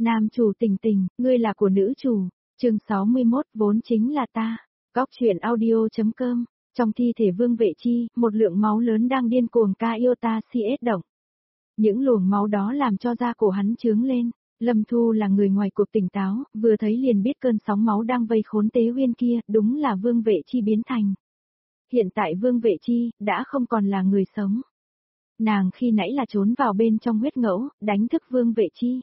Nam chủ Tình Tình, ngươi là của nữ chủ. Chương 61 vốn chính là ta. Góc truyện audio.com. Trong thi thể Vương Vệ Chi, một lượng máu lớn đang điên cuồng ca iota CS động. Những luồng máu đó làm cho da cổ hắn trướng lên. Lâm Thu là người ngoài cuộc tỉnh táo, vừa thấy liền biết cơn sóng máu đang vây khốn Tế Uyên kia, đúng là Vương Vệ Chi biến thành. Hiện tại Vương Vệ Chi đã không còn là người sống. Nàng khi nãy là trốn vào bên trong huyết ngẫu, đánh thức Vương Vệ Chi.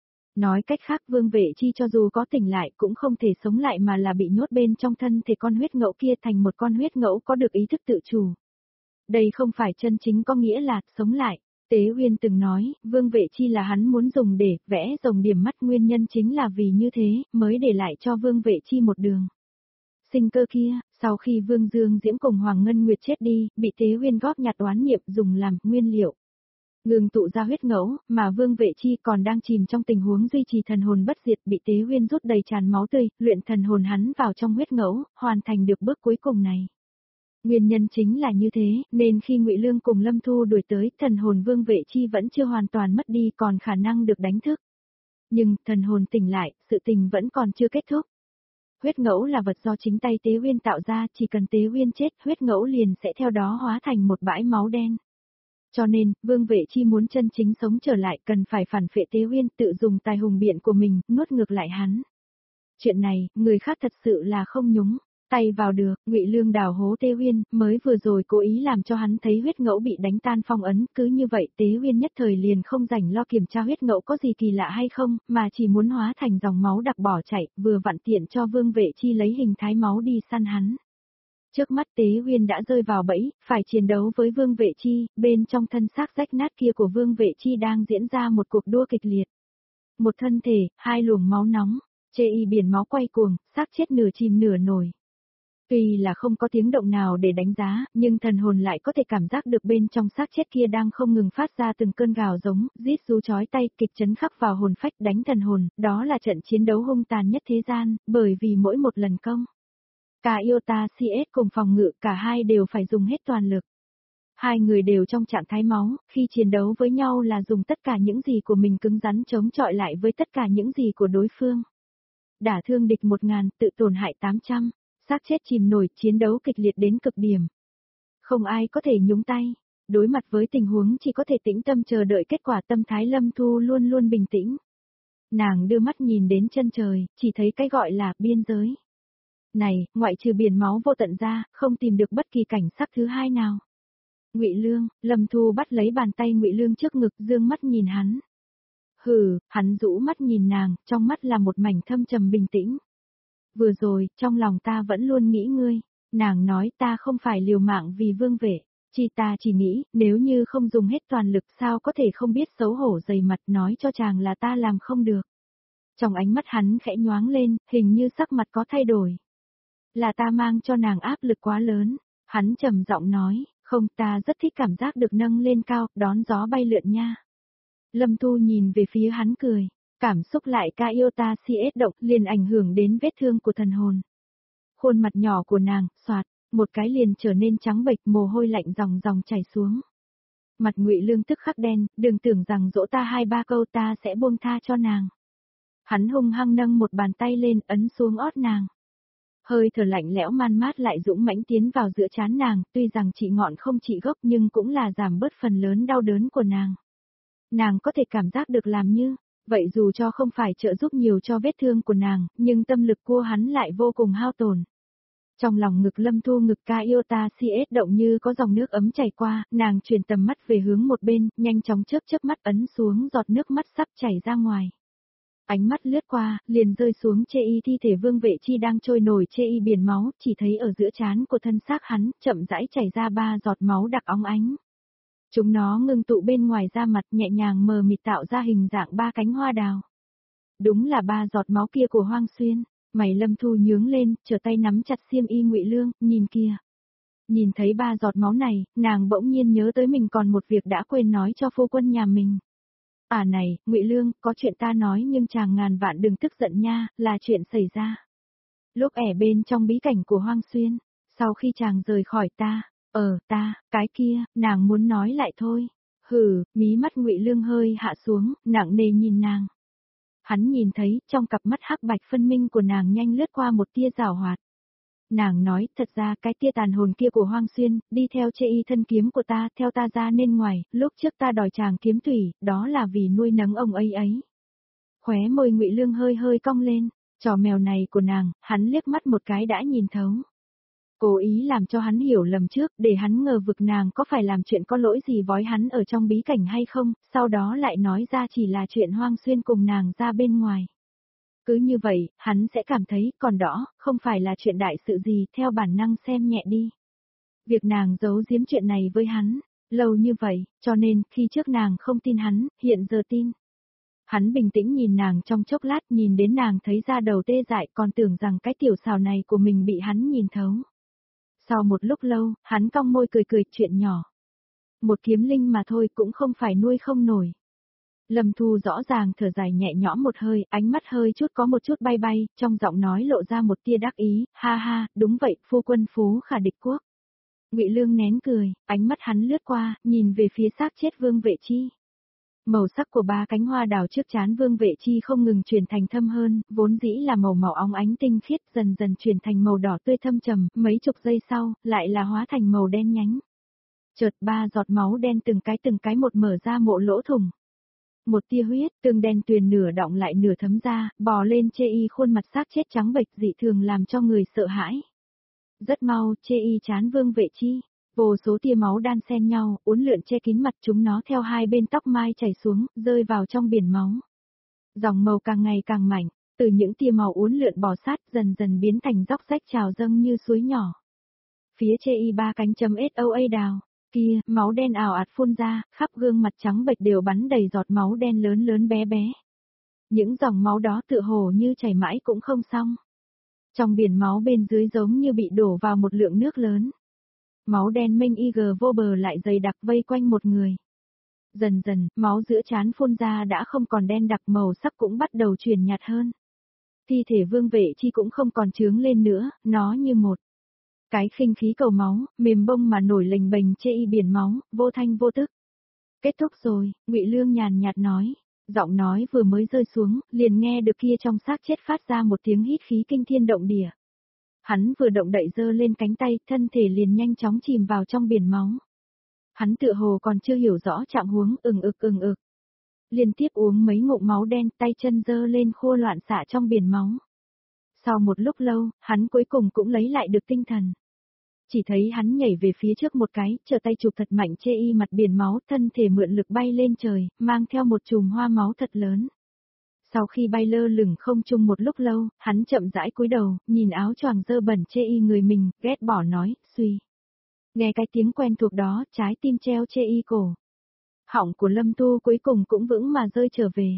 Nói cách khác Vương Vệ Chi cho dù có tỉnh lại cũng không thể sống lại mà là bị nhốt bên trong thân thể con huyết ngẫu kia thành một con huyết ngẫu có được ý thức tự chủ. Đây không phải chân chính có nghĩa là sống lại. Tế Uyên từng nói, Vương Vệ Chi là hắn muốn dùng để vẽ rồng điểm mắt, nguyên nhân chính là vì như thế mới để lại cho Vương Vệ Chi một đường sinh cơ kia. Sau khi Vương Dương Diễm cùng Hoàng Ngân Nguyệt chết đi, bị Tế Uyên góp nhặt oán niệm dùng làm nguyên liệu ngừng tụ ra huyết ngẫu, mà Vương Vệ Chi còn đang chìm trong tình huống duy trì thần hồn bất diệt, bị Tế Uyên rút đầy tràn máu tươi, luyện thần hồn hắn vào trong huyết ngẫu, hoàn thành được bước cuối cùng này. Nguyên nhân chính là như thế, nên khi Ngụy Lương cùng Lâm Thu đuổi tới, thần hồn Vương Vệ Chi vẫn chưa hoàn toàn mất đi, còn khả năng được đánh thức. Nhưng, thần hồn tỉnh lại, sự tình vẫn còn chưa kết thúc. Huyết ngẫu là vật do chính tay Tế Uyên tạo ra, chỉ cần Tế Uyên chết, huyết ngẫu liền sẽ theo đó hóa thành một bãi máu đen. Cho nên, Vương Vệ Chi muốn chân chính sống trở lại cần phải phản phệ Tế Uyên, tự dùng tài hùng biện của mình, nuốt ngược lại hắn. Chuyện này, người khác thật sự là không nhúng tay vào được. Ngụy Lương đào hố Tế Uyên, mới vừa rồi cố ý làm cho hắn thấy huyết ngẫu bị đánh tan phong ấn, cứ như vậy Tế Uyên nhất thời liền không rảnh lo kiểm tra huyết ngẫu có gì kỳ lạ hay không, mà chỉ muốn hóa thành dòng máu đặc bỏ chạy, vừa vặn tiện cho Vương Vệ Chi lấy hình thái máu đi săn hắn. Trước mắt Tế Uyên đã rơi vào bẫy, phải chiến đấu với Vương Vệ Chi, bên trong thân xác rách nát kia của Vương Vệ Chi đang diễn ra một cuộc đua kịch liệt. Một thân thể, hai luồng máu nóng, chê y biển máu quay cuồng, xác chết nửa chìm nửa nổi. Tuy là không có tiếng động nào để đánh giá, nhưng thần hồn lại có thể cảm giác được bên trong xác chết kia đang không ngừng phát ra từng cơn gào giống, rít rú chói tai, kịch chấn khắc vào hồn phách đánh thần hồn, đó là trận chiến đấu hung tàn nhất thế gian, bởi vì mỗi một lần công. Cả Iota CS cùng phòng ngự cả hai đều phải dùng hết toàn lực. Hai người đều trong trạng thái máu, khi chiến đấu với nhau là dùng tất cả những gì của mình cứng rắn chống chọi lại với tất cả những gì của đối phương. Đả thương địch 1000, tự tổn hại 800, xác chết chìm nổi, chiến đấu kịch liệt đến cực điểm. Không ai có thể nhúng tay, đối mặt với tình huống chỉ có thể tĩnh tâm chờ đợi kết quả. Tâm thái Lâm Thu luôn luôn bình tĩnh. Nàng đưa mắt nhìn đến chân trời, chỉ thấy cái gọi là biên giới. Này, ngoại trừ biển máu vô tận ra, không tìm được bất kỳ cảnh sắc thứ hai nào. Ngụy Lương, Lâm Thu bắt lấy bàn tay Ngụy Lương trước ngực, dương mắt nhìn hắn. Hừ, hắn rũ mắt nhìn nàng, trong mắt là một mảnh thâm trầm bình tĩnh. Vừa rồi, trong lòng ta vẫn luôn nghĩ ngươi. Nàng nói ta không phải liều mạng vì Vương Vệ Chi, ta chỉ nghĩ, nếu như không dùng hết toàn lực sao có thể không biết xấu hổ dày mặt nói cho chàng là ta làm không được. Trong ánh mắt hắn khẽ nhoáng lên, hình như sắc mặt có thay đổi. Là ta mang cho nàng áp lực quá lớn. Hắn trầm giọng nói, không, ta rất thích cảm giác được nâng lên cao, đón gió bay lượn nha. Lâm Thu nhìn về phía hắn cười, cảm xúc lại ca iota CS động liền ảnh hưởng đến vết thương của thần hồn. Khuôn mặt nhỏ của nàng, xoạt, một cái liền trở nên trắng bệch, mồ hôi lạnh ròng ròng chảy xuống. Mặt Ngụy Lương tức khắc đen, đừng tưởng rằng dỗ ta 2-3 câu ta sẽ buông tha cho nàng. Hắn hung hăng nâng một bàn tay lên, ấn xuống ót nàng. Hơi thở lạnh lẽo man mát lại dũng mãnh tiến vào giữa trán nàng, tuy rằng trị ngọn không trị gốc nhưng cũng là giảm bớt phần lớn đau đớn của nàng. Nàng có thể cảm giác được làm như vậy, dù cho không phải trợ giúp nhiều cho vết thương của nàng, nhưng tâm lực của hắn lại vô cùng hao tổn. Trong lòng ngực Lâm Thu, ngực ca iota CS động như có dòng nước ấm chảy qua, nàng chuyển tầm mắt về hướng một bên, nhanh chóng chớp mắt ấn xuống giọt nước mắt sắp chảy ra ngoài. Ánh mắt lướt qua, liền rơi xuống chê y thi thể Vương Vệ Chi đang trôi nổi chê y biển máu, chỉ thấy ở giữa trán của thân xác hắn, chậm rãi chảy ra 3 giọt máu đặc óng ánh. Chúng nó ngưng tụ bên ngoài da mặt, nhẹ nhàng mờ mịt tạo ra hình dạng 3 cánh hoa đào. Đúng là 3 giọt máu kia của Hoang Xuyên. Mày Lâm Thu nhướng lên, trở tay nắm chặt xiêm y Ngụy Lương, nhìn kìa. Nhìn thấy 3 giọt máu này, nàng bỗng nhiên nhớ tới mình còn một việc đã quên nói cho phu quân nhà mình. À này, Ngụy Lương, có chuyện ta nói nhưng chàng ngàn vạn đừng tức giận nha, là chuyện xảy ra. Lúc ẻ bên trong bí cảnh của Hoang Xuyên, sau khi chàng rời khỏi ta, cái kia, nàng muốn nói lại thôi. Hừ, mí mắt Ngụy Lương hơi hạ xuống, nặng nề nhìn nàng. Hắn nhìn thấy, trong cặp mắt hắc bạch phân minh của nàng nhanh lướt qua một tia giảo hoạt. Nàng nói, thật ra cái tia tàn hồn kia của Hoang Xuyên, đi theo chê y thân kiếm của ta, theo ta ra nên ngoài, lúc trước ta đòi chàng kiếm tùy, đó là vì nuôi nấng ông ấy ấy. Khóe môi Ngụy Lương hơi hơi cong lên, trò mèo này của nàng, hắn liếc mắt một cái đã nhìn thấu. Cố ý làm cho hắn hiểu lầm trước, để hắn ngờ vực nàng có phải làm chuyện có lỗi gì vói hắn ở trong bí cảnh hay không, sau đó lại nói ra chỉ là chuyện Hoang Xuyên cùng nàng ra bên ngoài. Cứ như vậy, hắn sẽ cảm thấy, còn đó, không phải là chuyện đại sự gì, theo bản năng xem nhẹ đi. Việc nàng giấu giếm chuyện này với hắn, lâu như vậy, cho nên, khi trước nàng không tin hắn, hiện giờ tin. Hắn bình tĩnh nhìn nàng trong chốc lát, nhìn đến nàng thấy da đầu tê dại, còn tưởng rằng cái tiểu xào này của mình bị hắn nhìn thấu. Sau một lúc lâu, hắn cong môi cười cười, chuyện nhỏ. Một kiếm linh mà thôi cũng không phải nuôi không nổi. Lâm Thu rõ ràng thở dài nhẹ nhõm một hơi, ánh mắt hơi chút có một chút bay bay, trong giọng nói lộ ra một tia đắc ý, ha ha, đúng vậy, phu quân phú khả địch quốc. Ngụy Lương nén cười, ánh mắt hắn lướt qua, nhìn về phía xác chết Vương Vệ Chi. Màu sắc của ba cánh hoa đào trước trán Vương Vệ Chi không ngừng chuyển thành thâm hơn, vốn dĩ là màu màu óng ánh tinh khiết dần dần chuyển thành màu đỏ tươi thâm trầm, mấy chục giây sau, lại là hóa thành màu đen nhánh. Chợt ba giọt máu đen từng cái một mở ra mộ lỗ thủng. Một tia huyết, tương đen tuyền nửa đọng lại nửa thấm ra, bò lên chê y khuôn mặt xác chết trắng bệch dị thường làm cho người sợ hãi. Rất mau, chê y chán Vương Vệ Chi. Vô số tia máu đan xen nhau, uốn lượn che kín mặt chúng nó theo hai bên tóc mai chảy xuống, rơi vào trong biển máu. Dòng màu càng ngày càng mạnh, từ những tia màu uốn lượn bò sát dần dần biến thành dốc rách trào dâng như suối nhỏ. Phía chê y ba cánh chấm SOA đào, kia, máu đen ào ạt phun ra, khắp gương mặt trắng bệch đều bắn đầy giọt máu đen lớn lớn bé bé. Những dòng máu đó tựa hồ như chảy mãi cũng không xong. Trong biển máu bên dưới giống như bị đổ vào một lượng nước lớn. Máu đen mênh y vô bờ lại dày đặc vây quanh một người. Dần dần, máu giữa trán phun ra đã không còn đen đặc, màu sắc cũng bắt đầu chuyển nhạt hơn. Thi thể Vương Vệ Chi cũng không còn chướng lên nữa, nó như một cái khinh khí cầu máu, mềm bông mà nổi lềnh bềnh chê y biển máu, vô thanh vô tức. Kết thúc rồi, Ngụy Lương nhàn nhạt nói. Giọng nói vừa mới rơi xuống, liền nghe được kia trong xác chết phát ra một tiếng hít khí kinh thiên động địa. Hắn vừa động đậy giơ lên cánh tay, thân thể liền nhanh chóng chìm vào trong biển máu. Hắn tựa hồ còn chưa hiểu rõ trạng huống, ừng ực. Liên tiếp uống mấy ngụm máu đen, tay chân giơ lên khô loạn xạ trong biển máu. Sau một lúc lâu, hắn cuối cùng cũng lấy lại được tinh thần. Chỉ thấy hắn nhảy về phía trước một cái, trở tay chụp thật mạnh chê y mặt biển máu, thân thể mượn lực bay lên trời, mang theo một chùm hoa máu thật lớn. Sau khi bay lơ lửng không trung một lúc lâu, hắn chậm rãi cúi đầu, nhìn áo choàng dơ bẩn chê y người mình, ghét bỏ nói, suy. Nghe cái tiếng quen thuộc đó, trái tim treo chê y cổ. Họng của Lâm Tu cuối cùng cũng vững mà rơi trở về.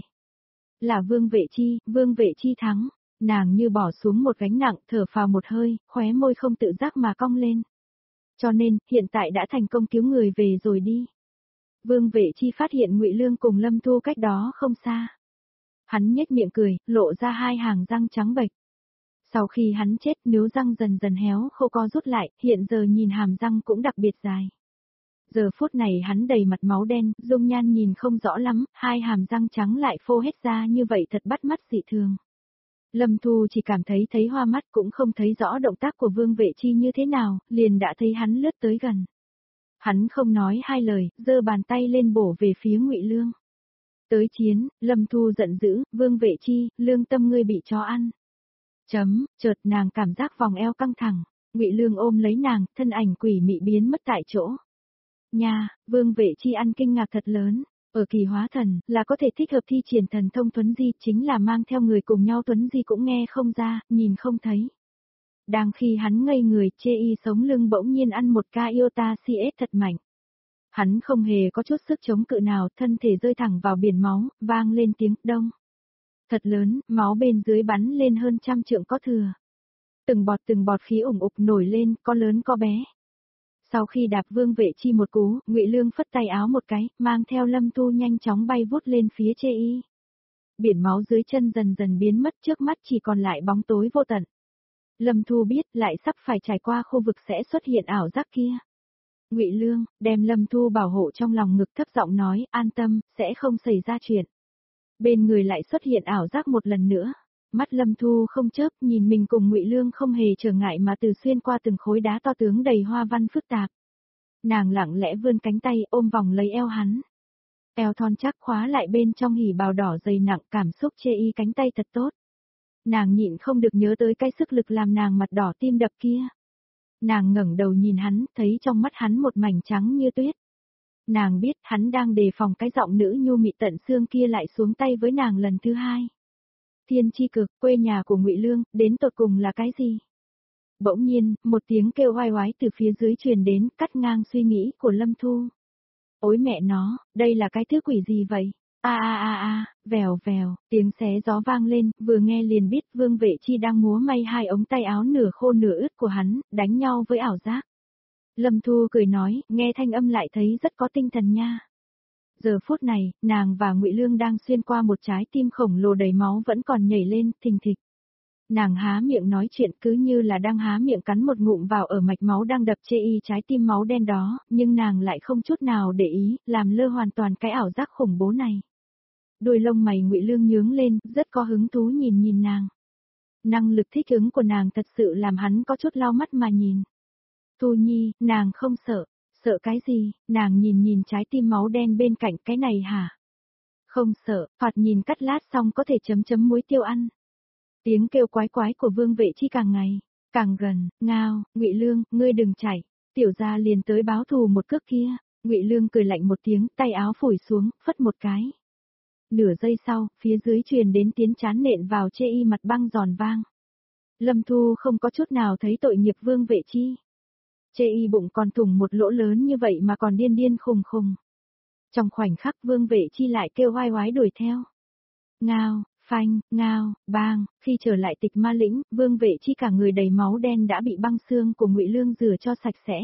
Là Vương Vệ Chi thắng. Nàng như bỏ xuống một gánh nặng, thở phào một hơi, khóe môi không tự giác mà cong lên. Cho nên, hiện tại đã thành công cứu người về rồi đi. Vương Vệ Chi phát hiện Ngụy Lương cùng Lâm Thu cách đó không xa. Hắn nhếch miệng cười, lộ ra hai hàng răng trắng bệch. Sau khi hắn chết, nếu răng dần dần héo khô co rút lại, hiện giờ nhìn hàm răng cũng đặc biệt dài. Giờ phút này hắn đầy mặt máu đen, dung nhan nhìn không rõ lắm, hai hàm răng trắng lại phô hết ra như vậy thật bắt mắt dị thường. Lâm Thu chỉ cảm thấy hoa mắt, cũng không thấy rõ động tác của Vương Vệ Chi như thế nào, liền đã thấy hắn lướt tới gần. Hắn không nói hai lời, giơ bàn tay lên bổ về phía Ngụy Lương. Tới chiến, Lâm Thu giận dữ, Vương Vệ Chi, lương tâm ngươi bị chó ăn. Chợt nàng cảm giác vòng eo căng thẳng, Ngụy Lương ôm lấy nàng, thân ảnh quỷ mị biến mất tại chỗ. Nha, Vương Vệ Chi ăn kinh ngạc thật lớn. Ở kỳ hóa thần, là có thể thích hợp thi triển thần thông tuấn di, chính là mang theo người cùng nhau tuấn di cũng nghe không ra, nhìn không thấy. Đang khi hắn ngây người, chê y sống lưng bỗng nhiên ăn một ca iota CS thật mạnh. Hắn không hề có chút sức chống cự nào, thân thể rơi thẳng vào biển máu, vang lên tiếng đông. Thật lớn, máu bên dưới bắn lên hơn 100 trượng có thừa. Từng bọt khí ủng ục nổi lên, có lớn có bé. Sau khi đạp Vương Vệ Chi một cú, Ngụy Lương phất tay áo một cái, mang theo Lâm Tu nhanh chóng bay vút lên phía chê y. Biển máu dưới chân dần dần biến mất, trước mắt chỉ còn lại bóng tối vô tận. Lâm Thu biết lại sắp phải trải qua khu vực sẽ xuất hiện ảo giác kia. Ngụy Lương đem Lâm Thu bảo hộ trong lòng ngực, thấp giọng nói, an tâm, sẽ không xảy ra chuyện. Bên người lại xuất hiện ảo giác một lần nữa. Mắt Lâm Thu không chớp, nhìn mình cùng Ngụy Lương không hề trở ngại mà từ xuyên qua từng khối đá to tướng đầy hoa văn phức tạp. Nàng lặng lẽ vươn cánh tay ôm vòng lấy eo hắn. Eo thon chắc khóa lại bên trong hỉ bào đỏ dày nặng, cảm xúc chê y cánh tay thật tốt. Nàng nhịn không được nhớ tới cái sức lực làm nàng mặt đỏ tim đập kia. Nàng ngẩng đầu nhìn hắn, thấy trong mắt hắn một mảnh trắng như tuyết. Nàng biết hắn đang đề phòng cái giọng nữ nhu mị tận xương kia lại xuống tay với nàng lần thứ hai. Thiên chi cực, quê nhà của Ngụy Lương, đến tột cùng là cái gì? Bỗng nhiên, một tiếng kêu oai oái từ phía dưới truyền đến, cắt ngang suy nghĩ của Lâm Thu. Ôi mẹ nó, đây là cái thứ quỷ gì vậy? Vèo vèo, tiếng xé gió vang lên, vừa nghe liền biết Vương Vệ Chi đang múa may hai ống tay áo nửa khô nửa ướt của hắn, đánh nhau với ảo giác. Lâm Thu cười nói, nghe thanh âm lại thấy rất có tinh thần nha. Giờ phút này, nàng và Ngụy Lương đang xuyên qua một trái tim khổng lồ đầy máu vẫn còn nhảy lên, thình thịch. Nàng há miệng nói chuyện cứ như là đang há miệng cắn một ngụm vào ở mạch máu đang đập chê y trái tim máu đen đó, nhưng nàng lại không chút nào để ý, làm lơ hoàn toàn cái ảo giác khủng bố này. Đôi lông mày Ngụy Lương nhướng lên, rất có hứng thú nhìn nàng. Năng lực thích ứng của nàng thật sự làm hắn có chút lau mắt mà nhìn. Thu Nhi, nàng không sợ. Sợ cái gì? Nàng nhìn trái tim máu đen bên cạnh, cái này hả? Không sợ, thoạt nhìn cắt lát xong có thể chấm muối tiêu ăn. Tiếng kêu quái quái của Vương Vệ Chi càng ngày càng gần, ngao, Ngụy Lương, ngươi đừng chạy, tiểu gia liền tới báo thù một cước kia. Ngụy Lương cười lạnh một tiếng, tay áo phủi xuống, phất một cái. Nửa giây sau, phía dưới truyền đến tiếng chán nện vào chê y mặt băng giòn vang. Lâm Thu không có chút nào thấy tội nghiệp Vương Vệ Chi. Chê y bụng còn thủng một lỗ lớn như vậy mà còn điên khùng khùng. Trong khoảnh khắc Vương Vệ Chi lại kêu oai oái đuổi theo. Ngao, phanh, ngao, bang, khi trở lại Tịch Ma Lĩnh, Vương Vệ Chi cả người đầy máu đen đã bị băng xương của Ngụy Lương rửa cho sạch sẽ.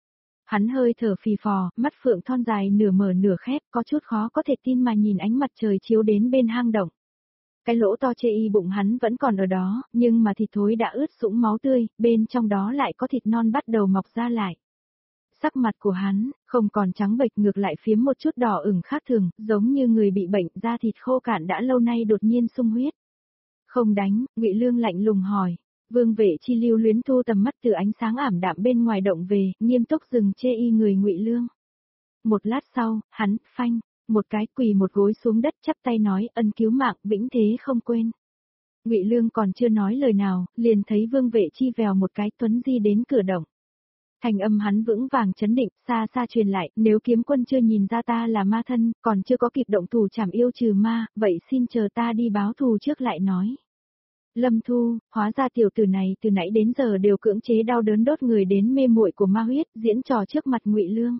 Hắn hơi thở phì phò, mắt phượng thon dài nửa mở nửa khép, có chút khó có thể tin mà nhìn ánh mặt trời chiếu đến bên hang động. Cái lỗ to chê y bụng hắn vẫn còn ở đó, nhưng mà thịt thối đã ướt sũng máu tươi, bên trong đó lại có thịt non bắt đầu mọc ra lại. Sắc mặt của hắn, không còn trắng bệch ngược lại phiếm một chút đỏ ửng khác thường, giống như người bị bệnh, da thịt khô cạn đã lâu nay đột nhiên sung huyết. Không đánh, Ngụy Lương lạnh lùng hỏi. Vương Vệ Chi lưu luyến thu tầm mắt từ ánh sáng ảm đạm bên ngoài động về, nghiêm túc dừng chê y người Ngụy Lương. Một lát sau, hắn, phanh, một cái quỳ một gối xuống đất chắp tay nói ân cứu mạng vĩnh thế không quên. Ngụy Lương còn chưa nói lời nào, liền thấy Vương Vệ Chi vèo một cái tuấn di đến cửa động. Thành âm hắn vững vàng chấn định, xa xa truyền lại, nếu kiếm quân chưa nhìn ra ta là ma thân, còn chưa có kịp động thủ trảm yêu trừ ma, vậy xin chờ ta đi báo thù trước lại nói. Lâm Thu, hóa ra tiểu tử này từ nãy đến giờ đều cưỡng chế đau đớn đốt người đến mê muội của ma huyết, diễn trò trước mặt Ngụy Lương.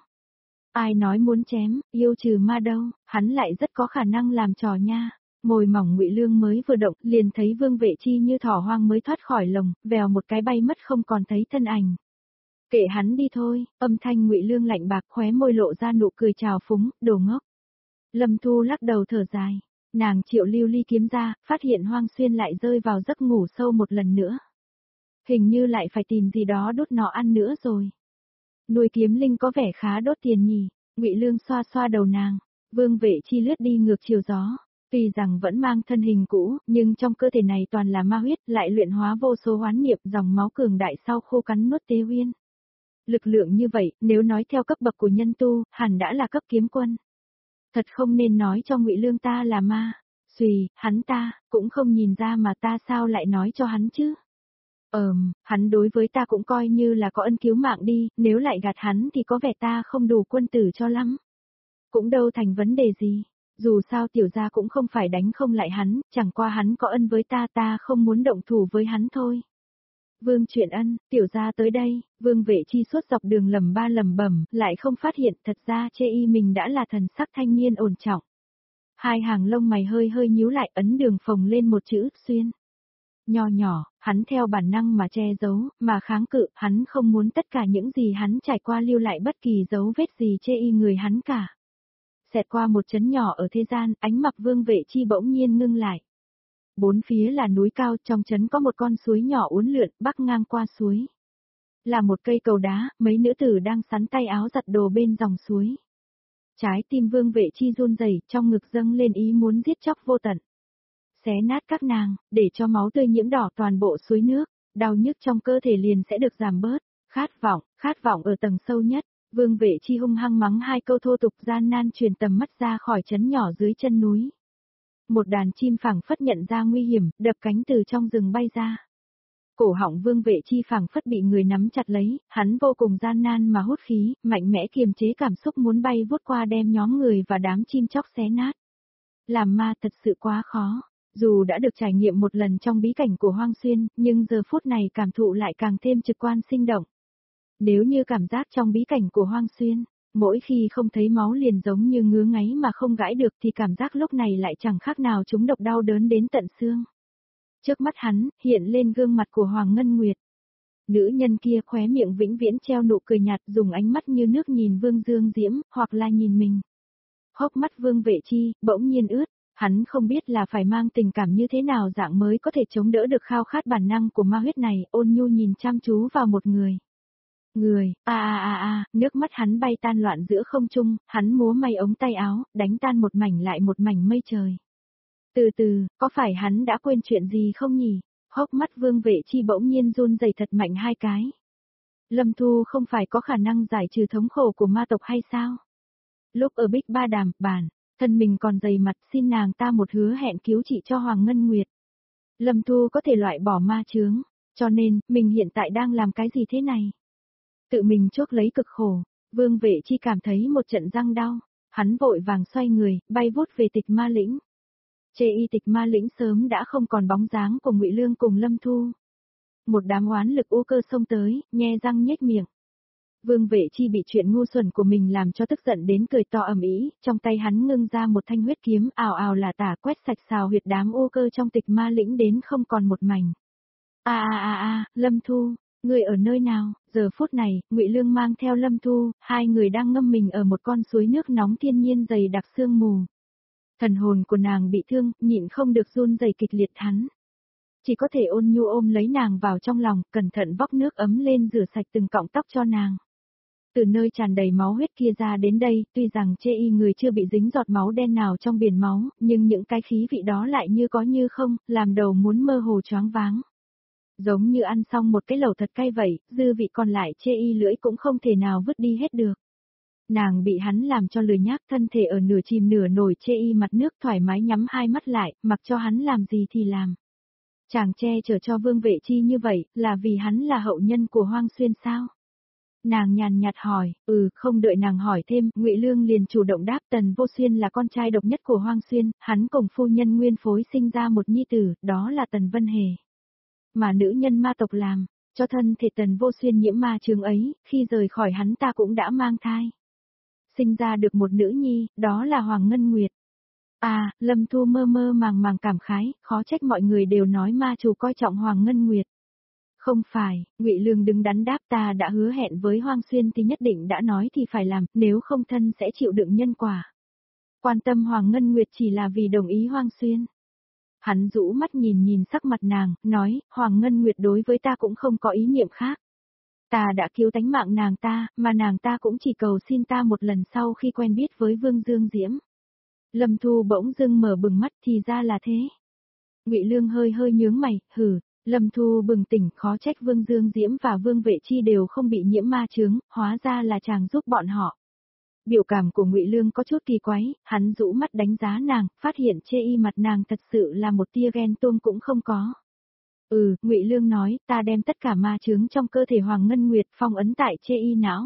Ai nói muốn chém, yêu trừ ma đâu, hắn lại rất có khả năng làm trò nha. Môi mỏng Ngụy Lương mới vừa động, liền thấy Vương Vệ Chi như thỏ hoang mới thoát khỏi lồng, vèo một cái bay mất không còn thấy thân ảnh. Kệ hắn đi thôi, âm thanh Ngụy Lương lạnh bạc khóe môi lộ ra nụ cười trào phúng, đồ ngốc. Lâm Thu lắc đầu thở dài, nàng triệu lưu ly kiếm ra, phát hiện Hoang Xuyên lại rơi vào giấc ngủ sâu một lần nữa. Hình như lại phải tìm gì đó đốt nó ăn nữa rồi. Nuôi kiếm linh có vẻ khá đốt tiền nhỉ, Ngụy Lương xoa xoa đầu nàng, Vương Vệ Chi lướt đi ngược chiều gió. Tuy rằng vẫn mang thân hình cũ, nhưng trong cơ thể này toàn là ma huyết, lại luyện hóa vô số hoán niệm, dòng máu cường đại sau khô cắn nuốt Tế Uyên. Lực lượng như vậy, nếu nói theo cấp bậc của nhân tu, hẳn đã là cấp kiếm quân. Thật không nên nói cho Ngụy Lương ta là ma. Xùy, hắn ta, cũng không nhìn ra mà ta sao lại nói cho hắn chứ. Hắn đối với ta cũng coi như là có ân cứu mạng đi, nếu lại gạt hắn thì có vẻ ta không đủ quân tử cho lắm. Cũng đâu thành vấn đề gì. Dù sao tiểu gia cũng không phải đánh không lại hắn, chẳng qua hắn có ân với ta không muốn động thủ với hắn thôi. Vương chuyện ân, tiểu gia tới đây, Vương Vệ Chi suốt dọc đường lầm bẩm, lại không phát hiện thật ra chê y mình đã là thần sắc thanh niên ổn trọng. Hai hàng lông mày hơi nhíu lại ấn đường phồng lên một chữ, xuyên. Nho nhỏ, hắn theo bản năng mà che giấu, mà kháng cự, hắn không muốn tất cả những gì hắn trải qua lưu lại bất kỳ dấu vết gì chê y người hắn cả. Xẹt qua một trấn nhỏ ở thế gian, ánh mặt Vương Vệ Chi bỗng nhiên ngưng lại. Bốn phía là núi cao, trong trấn có một con suối nhỏ uốn lượn, bắc ngang qua suối. Là một cây cầu đá, mấy nữ tử đang sắn tay áo giặt đồ bên dòng suối. Trái tim Vương Vệ Chi run rẩy, trong ngực dâng lên ý muốn giết chóc vô tận. Xé nát các nàng, để cho máu tươi nhiễm đỏ toàn bộ suối nước, đau nhức trong cơ thể liền sẽ được giảm bớt, khát vọng ở tầng sâu nhất. Vương Vệ Chi hung hăng mắng hai câu thô tục gian nan truyền tầm mắt ra khỏi trấn nhỏ dưới chân núi. Một đàn chim phảng phất nhận ra nguy hiểm, đập cánh từ trong rừng bay ra. Cổ họng Vương Vệ Chi phảng phất bị người nắm chặt lấy, hắn vô cùng gian nan mà hút khí, mạnh mẽ kiềm chế cảm xúc muốn bay vút qua đem nhóm người và đám chim chóc xé nát. Làm ma thật sự quá khó, dù đã được trải nghiệm một lần trong bí cảnh của Hoang Xuyên, nhưng giờ phút này cảm thụ lại càng thêm trực quan sinh động. Nếu như cảm giác trong bí cảnh của Hoang Xuyên, mỗi khi không thấy máu liền giống như ngứa ngáy mà không gãi được thì cảm giác lúc này lại chẳng khác nào chúng độc đau đớn đến tận xương. Trước mắt hắn, hiện lên gương mặt của Hoàng Ngân Nguyệt. Nữ nhân kia khóe miệng vĩnh viễn treo nụ cười nhạt, dùng ánh mắt như nước nhìn Vương Dương Diễm, hoặc là nhìn mình. Hốc mắt Vương Vệ Chi, bỗng nhiên ướt, hắn không biết là phải mang tình cảm như thế nào dạng mới có thể chống đỡ được khao khát bản năng của ma huyết này, ôn nhu nhìn chăm chú vào một người. Nước mắt hắn bay tan loạn giữa không trung, hắn múa may ống tay áo, đánh tan một mảnh lại một mảnh mây trời. Từ từ, có phải hắn đã quên chuyện gì không nhỉ? Hốc mắt Vương Vệ Chi bỗng nhiên run rẩy thật mạnh hai cái. Lâm Thu không phải có khả năng giải trừ thống khổ của ma tộc hay sao? Lúc ở Bích Ba Đàm, thân mình còn dày mặt xin nàng ta một hứa hẹn cứu trị cho Hoàng Ngân Nguyệt. Lâm Thu có thể loại bỏ ma chướng, cho nên, mình hiện tại đang làm cái gì thế này? Tự mình chuốc lấy cực khổ, Vương Vệ Chi cảm thấy một trận răng đau, hắn vội vàng xoay người, bay vút về Tịch Ma Lĩnh. Chê y Tịch Ma Lĩnh sớm đã không còn bóng dáng của Ngụy Lương cùng Lâm Thu. Một đám oán lực u cơ xông tới, nhe răng nhếch miệng. Vương Vệ Chi bị chuyện ngu xuẩn của mình làm cho tức giận đến cười to ầm ĩ, trong tay hắn ngưng ra một thanh huyết kiếm, ào ào là tả quét sạch xào huyệt đám u cơ trong Tịch Ma Lĩnh đến không còn một mảnh. Lâm Thu, người ở nơi nào? Giờ phút này, Ngụy Lương mang theo Lâm Thu, hai người đang ngâm mình ở một con suối nước nóng thiên nhiên dày đặc sương mù. Thần hồn của nàng bị thương, nhịn không được run rẩy kịch liệt hắn. Chỉ có thể ôn nhu ôm lấy nàng vào trong lòng, cẩn thận vóc nước ấm lên rửa sạch từng cọng tóc cho nàng. Từ nơi tràn đầy máu huyết kia ra đến đây, tuy rằng chê y người chưa bị dính giọt máu đen nào trong biển máu, nhưng những cái khí vị đó lại như có như không, làm đầu muốn mơ hồ choáng váng. Giống như ăn xong một cái lẩu thật cay vậy, dư vị còn lại chê y lưỡi cũng không thể nào vứt đi hết được. Nàng bị hắn làm cho lười nhác, thân thể ở nửa chìm nửa nổi chê y mặt nước thoải mái nhắm hai mắt lại, mặc cho hắn làm gì thì làm. Chàng che chở cho Vương Vệ Chi như vậy, là vì hắn là hậu nhân của Hoang Xuyên sao? Nàng nhàn nhạt hỏi, không đợi nàng hỏi thêm, Ngụy Lương liền chủ động đáp Tần Vô Xuyên là con trai độc nhất của Hoang Xuyên, hắn cùng phu nhân nguyên phối sinh ra một nhi tử, đó là Tần Vân Hề. Mà nữ nhân ma tộc làm, cho thân thể Tần Vô Xuyên nhiễm ma chướng ấy, khi rời khỏi hắn ta cũng đã mang thai. Sinh ra được một nữ nhi, đó là Hoàng Ngân Nguyệt. Lâm Thu mơ mơ màng cảm khái, khó trách mọi người đều nói ma chủ coi trọng Hoàng Ngân Nguyệt. Không phải, Ngụy Lương đứng đắn đáp, ta đã hứa hẹn với Hoang Xuyên thì nhất định đã nói thì phải làm, nếu không thân sẽ chịu đựng nhân quả. Quan tâm Hoàng Ngân Nguyệt chỉ là vì đồng ý Hoang Xuyên. Hắn rũ mắt nhìn sắc mặt nàng, nói, Hoàng Ngân Nguyệt đối với ta cũng không có ý niệm khác. Ta đã cứu tánh mạng nàng ta, mà nàng ta cũng chỉ cầu xin ta một lần sau khi quen biết với Vương Dương Diễm. Lâm Thu bỗng dưng mở bừng mắt, thì ra là thế. Ngụy Lương hơi nhướng mày, Lâm Thu bừng tỉnh, khó trách Vương Dương Diễm và Vương Vệ Chi đều không bị nhiễm ma chướng, hóa ra là chàng giúp bọn họ. Biểu cảm của Ngụy Lương có chút kỳ quái, hắn rũ mắt đánh giá nàng, phát hiện chê y mặt nàng thật sự là một tia ghen tuông cũng không có. Ngụy Lương nói, ta đem tất cả ma chướng trong cơ thể Hoàng Ngân Nguyệt phong ấn tại chê y não.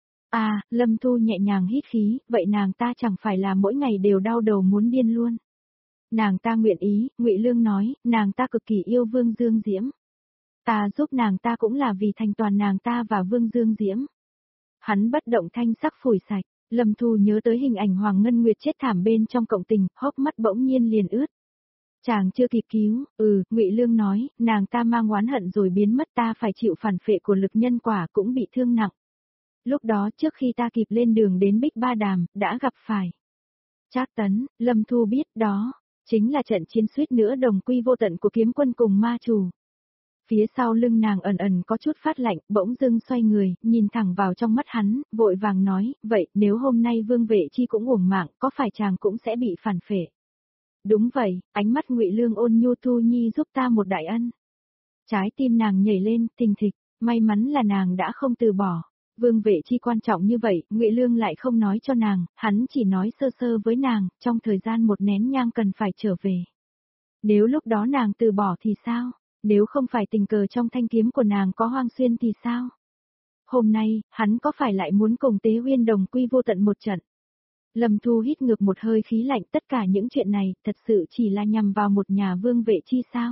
Lâm Thu nhẹ nhàng hít khí, vậy nàng ta chẳng phải là mỗi ngày đều đau đầu muốn điên luôn. Nàng ta nguyện ý, Ngụy Lương nói, nàng ta cực kỳ yêu Vương Dương Diễm. Ta giúp nàng ta cũng là vì thành toàn nàng ta và Vương Dương Diễm. Hắn bất động thanh sắc phủi sạch, Lâm Thu nhớ tới hình ảnh Hoàng Ngân Nguyệt chết thảm bên trong cộng tình, hốc mắt bỗng nhiên liền ướt. Chàng chưa kịp cứu, Ngụy Lương nói, nàng ta mang oán hận rồi biến mất, ta phải chịu phản phệ của lực nhân quả cũng bị thương nặng. Lúc đó trước khi ta kịp lên đường đến Bích Ba Đàm, đã gặp phải Trác Tấn, Lâm Thu biết đó, chính là trận chiến suýt nữa đồng quy vô tận của kiếm quân cùng ma chủ. Phía sau lưng nàng ẩn ẩn có chút phát lạnh, bỗng dưng xoay người, nhìn thẳng vào trong mắt hắn, vội vàng nói, vậy nếu hôm nay Vương Vệ Chi cũng uổng mạng, có phải chàng cũng sẽ bị phản phệ? Đúng vậy, ánh mắt Ngụy Lương ôn nhu, Thu Nhi giúp ta một đại ân. Trái tim nàng nhảy lên, thình thịch, may mắn là nàng đã không từ bỏ. Vương Vệ Chi quan trọng như vậy, Ngụy Lương lại không nói cho nàng, hắn chỉ nói sơ sơ với nàng, trong thời gian một nén nhang cần phải trở về. Nếu lúc đó nàng từ bỏ thì sao? Nếu không phải tình cờ trong thanh kiếm của nàng có Hoang Xuyên thì sao? Hôm nay, hắn có phải lại muốn cùng Tế Uyên đồng quy vô tận một trận? Lâm Thu hít ngược một hơi khí lạnh, tất cả những chuyện này, thật sự chỉ là nhằm vào một nhà Vương Vệ Chi sao?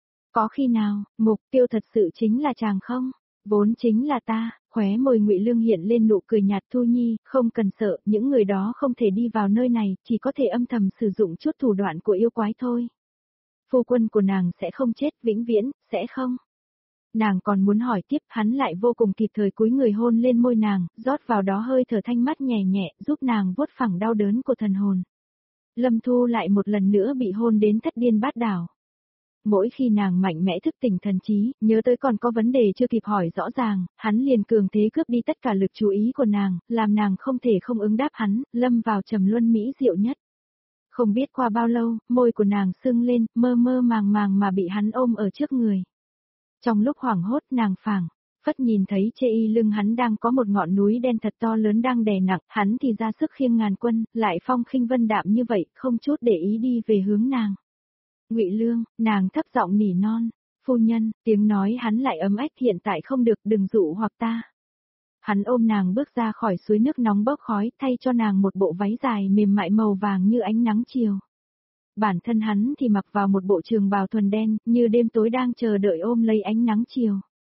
Có khi nào, mục tiêu thật sự chính là chàng không? Vốn chính là ta, khóe môi Ngụy Lương hiện lên nụ cười nhạt, Thu Nhi, không cần sợ, những người đó không thể đi vào nơi này, chỉ có thể âm thầm sử dụng chút thủ đoạn của yêu quái thôi. Phu quân của nàng sẽ không chết vĩnh viễn, sẽ không? Nàng còn muốn hỏi tiếp, hắn lại vô cùng kịp thời cúi người hôn lên môi nàng, rót vào đó hơi thở thanh mát nhẹ nhẹ, giúp nàng vuốt phẳng đau đớn của thần hồn. Lâm Thu lại một lần nữa bị hôn đến thất điên bát đảo. Mỗi khi nàng mạnh mẽ thức tỉnh thần trí, nhớ tới còn có vấn đề chưa kịp hỏi rõ ràng, hắn liền cường thế cướp đi tất cả lực chú ý của nàng, làm nàng không thể không ứng đáp hắn, lâm vào trầm luân mỹ diệu nhất. Không biết qua bao lâu, môi của nàng sưng lên, mơ mơ màng màng mà bị hắn ôm ở trước người. Trong lúc hoảng hốt nàng phảng phất nhìn thấy chê y lưng hắn đang có một ngọn núi đen thật to lớn đang đè nặng, hắn thì ra sức khiêng ngàn quân, lại phong khinh vân đạm như vậy, không chút để ý đi về hướng nàng. Ngụy Lương, nàng thấp giọng nỉ non, phu nhân, tiếng nói hắn lại ấm ách, hiện tại không được, đừng dụ hoặc ta. Hắn ôm nàng bước ra khỏi suối nước nóng bốc khói, thay cho nàng một bộ váy dài mềm mại màu vàng như ánh nắng chiều. Bản thân hắn thì mặc vào một bộ trường bào thuần đen, như đêm tối đang chờ đợi ôm lấy ánh nắng chiều.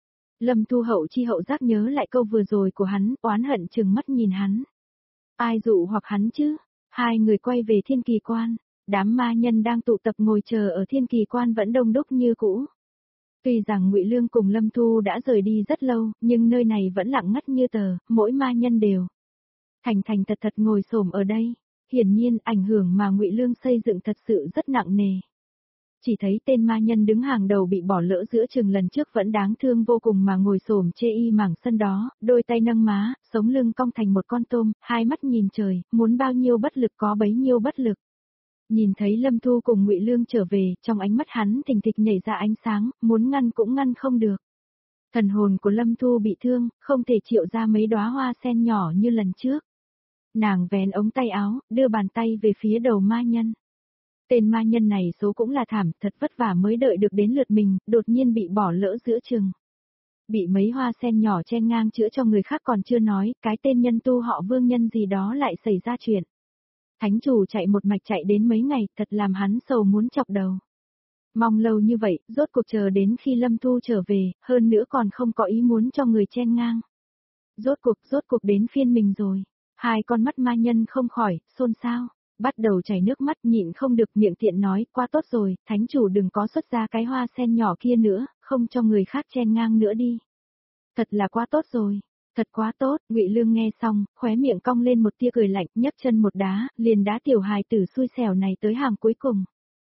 Lâm Thu hậu chi hậu giác nhớ lại câu vừa rồi của hắn, oán hận trừng mắt nhìn hắn. Ai dụ hoặc hắn chứ? Hai người quay về Thiên Kỳ Quan, đám ma nhân đang tụ tập ngồi chờ ở Thiên Kỳ Quan vẫn đông đúc như cũ. Tuy rằng Ngụy Lương cùng Lâm Thu đã rời đi rất lâu, nhưng nơi này vẫn lặng ngắt như tờ, mỗi ma nhân đều thành thành thật thật ngồi xổm ở đây. Hiển nhiên, ảnh hưởng mà Ngụy Lương xây dựng thật sự rất nặng nề. Chỉ thấy tên ma nhân đứng hàng đầu bị bỏ lỡ giữa chừng lần trước vẫn đáng thương vô cùng mà ngồi xổm chê y mảng sân đó, đôi tay nâng má, sống lưng cong thành một con tôm, hai mắt nhìn trời, muốn bao nhiêu bất lực có bấy nhiêu bất lực. Nhìn thấy Lâm Thu cùng Ngụy Lương trở về, trong ánh mắt hắn thình thịch nhảy ra ánh sáng, muốn ngăn cũng ngăn không được. Thần hồn của Lâm Thu bị thương, không thể triệu ra mấy đóa hoa sen nhỏ như lần trước. Nàng vén ống tay áo, đưa bàn tay về phía đầu ma nhân. Tên ma nhân này số cũng là thảm, thật vất vả mới đợi được đến lượt mình, đột nhiên bị bỏ lỡ giữa chừng. Bị mấy hoa sen nhỏ chen ngang chữa cho người khác còn chưa nói, cái tên nhân tu họ Vương Nhân gì đó lại xảy ra chuyện. Thánh chủ chạy một mạch chạy đến mấy ngày, thật làm hắn sầu muốn chọc đầu. Mong lâu như vậy, rốt cuộc chờ đến khi Lâm Thu trở về, hơn nữa còn không có ý muốn cho người chen ngang. Rốt cuộc đến phiên mình rồi. Hai con mắt ma nhân không khỏi, xôn xao, bắt đầu chảy nước mắt, nhịn không được miệng tiện nói, qua tốt rồi, thánh chủ đừng có xuất ra cái hoa sen nhỏ kia nữa, không cho người khác chen ngang nữa đi. Thật là quá tốt rồi, thật quá tốt, Ngụy Lương nghe xong, khóe miệng cong lên một tia cười lạnh, nhấc chân một đá, liền đá tiểu hài tử xui xẻo này tới hàng cuối cùng.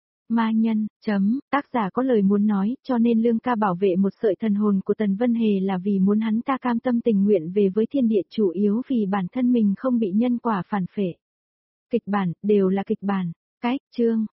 Ma nhân, tác giả có lời muốn nói, cho nên Lương ca bảo vệ một sợi thần hồn của Tần Vân Hề là vì muốn hắn ta cam tâm tình nguyện về với thiên địa, chủ yếu vì bản thân mình không bị nhân quả phản phệ. Kịch bản, đều là kịch bản. Cách, chương